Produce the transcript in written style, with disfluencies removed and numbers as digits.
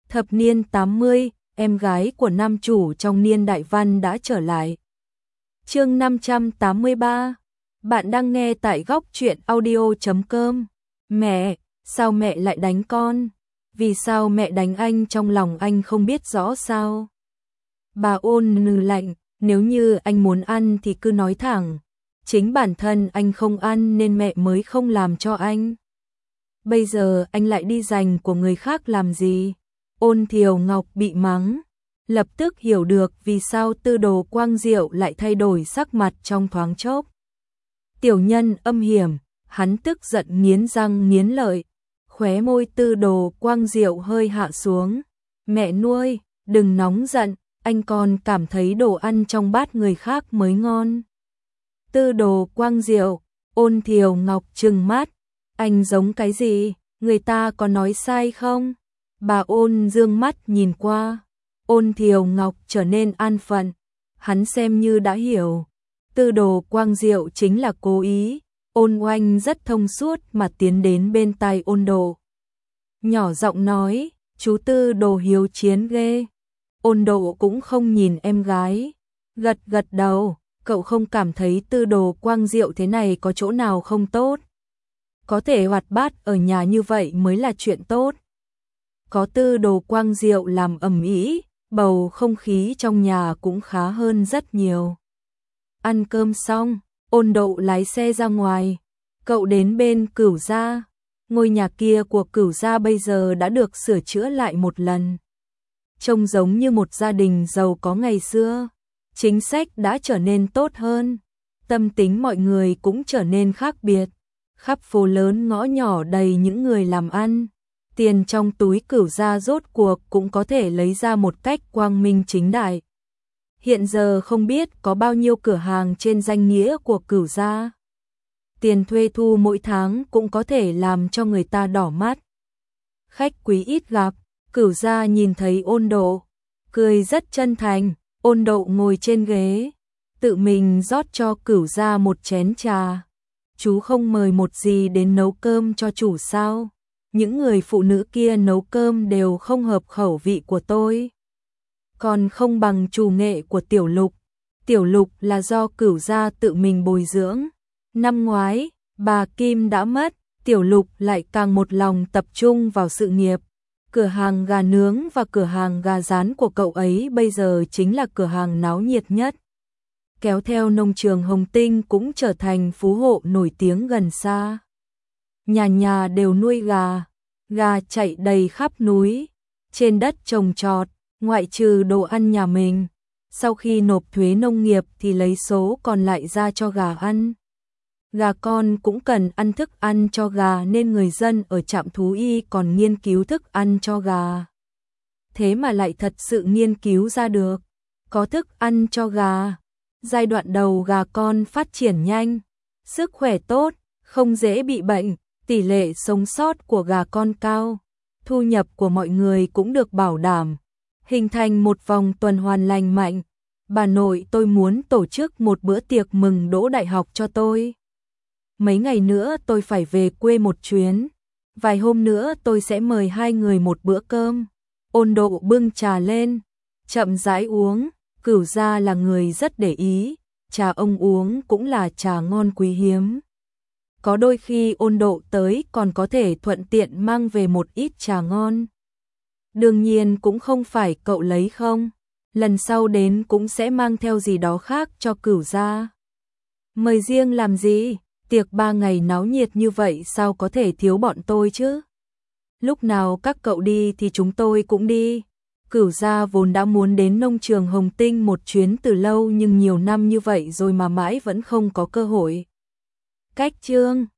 Thập niên 80, em gái của nam chủ trong niên đại văn đã trở lại. Chương 583. Bạn đang nghe tại góc truyện audio.com. Mẹ, sao mẹ lại đánh con? Vì sao mẹ đánh anh, trong lòng anh không biết rõ sao? Bà ôn nừ lạnh, nếu như anh muốn ăn thì cứ nói thẳng. Chính bản thân anh không ăn nên mẹ mới không làm cho anh. Bây giờ anh lại đi giành của người khác làm gì? Ôn Thiều Ngọc bị mắng, lập tức hiểu được vì sao Tư Đồ Quang Diệu lại thay đổi sắc mặt trong thoáng chốc. Tiểu nhân âm hiểm, hắn tức giận nghiến răng nghiến lợi, khóe môi Tư Đồ Quang Diệu hơi hạ xuống. Mẹ nuôi, đừng nóng giận, anh còn cảm thấy đồ ăn trong bát người khác mới ngon. Tư Đồ Quang Diệu, Ôn Thiều Ngọc trừng mắt, anh giống cái gì, người ta có nói sai không? Bà Ôn dương mắt nhìn qua, Ôn Thiều Ngọc trở nên an phận, hắn xem như đã hiểu. Tư Đồ Quang Diệu chính là cố ý. Ôn Oanh rất thông suốt mà tiến đến bên tai Ôn Độ. Nhỏ giọng nói, chú Tư Đồ hiếu chiến ghê. Ôn Độ cũng không nhìn em gái, gật gật đầu, cậu không cảm thấy Tư Đồ Quang Diệu thế này có chỗ nào không tốt? Có thể hoạt bát ở nhà như vậy mới là chuyện tốt. Có Tư Đồ Quang Diệu làm ầm ĩ, bầu không khí trong nhà cũng khá hơn rất nhiều. Ăn cơm xong, Ôn Độ lái xe ra ngoài, cậu đến bên Cửu gia. Ngôi nhà kia của Cửu gia bây giờ đã được sửa chữa lại một lần. Trông giống như một gia đình giàu có ngày xưa, chính sách đã trở nên tốt hơn, tâm tính mọi người cũng trở nên khác biệt. Khắp phố lớn ngõ nhỏ đầy những người làm ăn, tiền trong túi Cửu gia rốt cuộc cũng có thể lấy ra một cách quang minh chính đại. Hiện giờ không biết có bao nhiêu cửa hàng trên danh nghĩa của Cửu gia. Tiền thuê thu mỗi tháng cũng có thể làm cho người ta đỏ mắt. Khách quý ít gặp, Cửu gia nhìn thấy Ôn Độ, cười rất chân thành. Ôn Độ ngồi trên ghế, tự mình rót cho Cửu gia một chén trà. Chú không mời một gì đến nấu cơm cho chủ sao? Những người phụ nữ kia nấu cơm đều không hợp khẩu vị của tôi. Còn không bằng chủ nghệ của Tiểu Lục. Tiểu Lục là do Cửu gia tự mình bồi dưỡng. Năm ngoái, bà Kim đã mất, Tiểu Lục lại càng một lòng tập trung vào sự nghiệp. Cửa hàng gà nướng và cửa hàng gà rán của cậu ấy bây giờ chính là cửa hàng náo nhiệt nhất. Kéo theo nông trường Hồng Tinh cũng trở thành phú hộ nổi tiếng gần xa. Nhà nhà đều nuôi gà, gà chạy đầy khắp núi, trên đất trồng trọt, ngoại trừ đồ ăn nhà mình. Sau khi nộp thuế nông nghiệp thì lấy số còn lại ra cho gà ăn. Gà con cũng cần ăn thức ăn cho gà nên người dân ở trạm thú y còn nghiên cứu thức ăn cho gà. Thế mà lại thật sự nghiên cứu ra được, có thức ăn cho gà. Giai đoạn đầu gà con phát triển nhanh, sức khỏe tốt, không dễ bị bệnh, tỷ lệ sống sót của gà con cao, thu nhập của mọi người cũng được bảo đảm, hình thành một vòng tuần hoàn lành mạnh. Bà nội tôi muốn tổ chức một bữa tiệc mừng đỗ đại học cho tôi. Mấy ngày nữa tôi phải về quê một chuyến, vài hôm nữa tôi sẽ mời hai người một bữa cơm. Ôn Độ bưng trà lên, chậm rãi uống. Cửu gia là người rất để ý, trà ông uống cũng là trà ngon quý hiếm. Có đôi khi Ôn Độ tới còn có thể thuận tiện mang về một ít trà ngon. Đương nhiên cũng không phải cậu lấy không, lần sau đến cũng sẽ mang theo gì đó khác cho Cửu gia. Mời riêng làm gì, tiệc 3 ngày náo nhiệt như vậy sao có thể thiếu bọn tôi chứ? Lúc nào các cậu đi thì chúng tôi cũng đi. Cửu gia vốn đã muốn đến nông trường Hồng Tinh một chuyến từ lâu nhưng nhiều năm như vậy rồi mà mãi vẫn không có cơ hội. Cách chương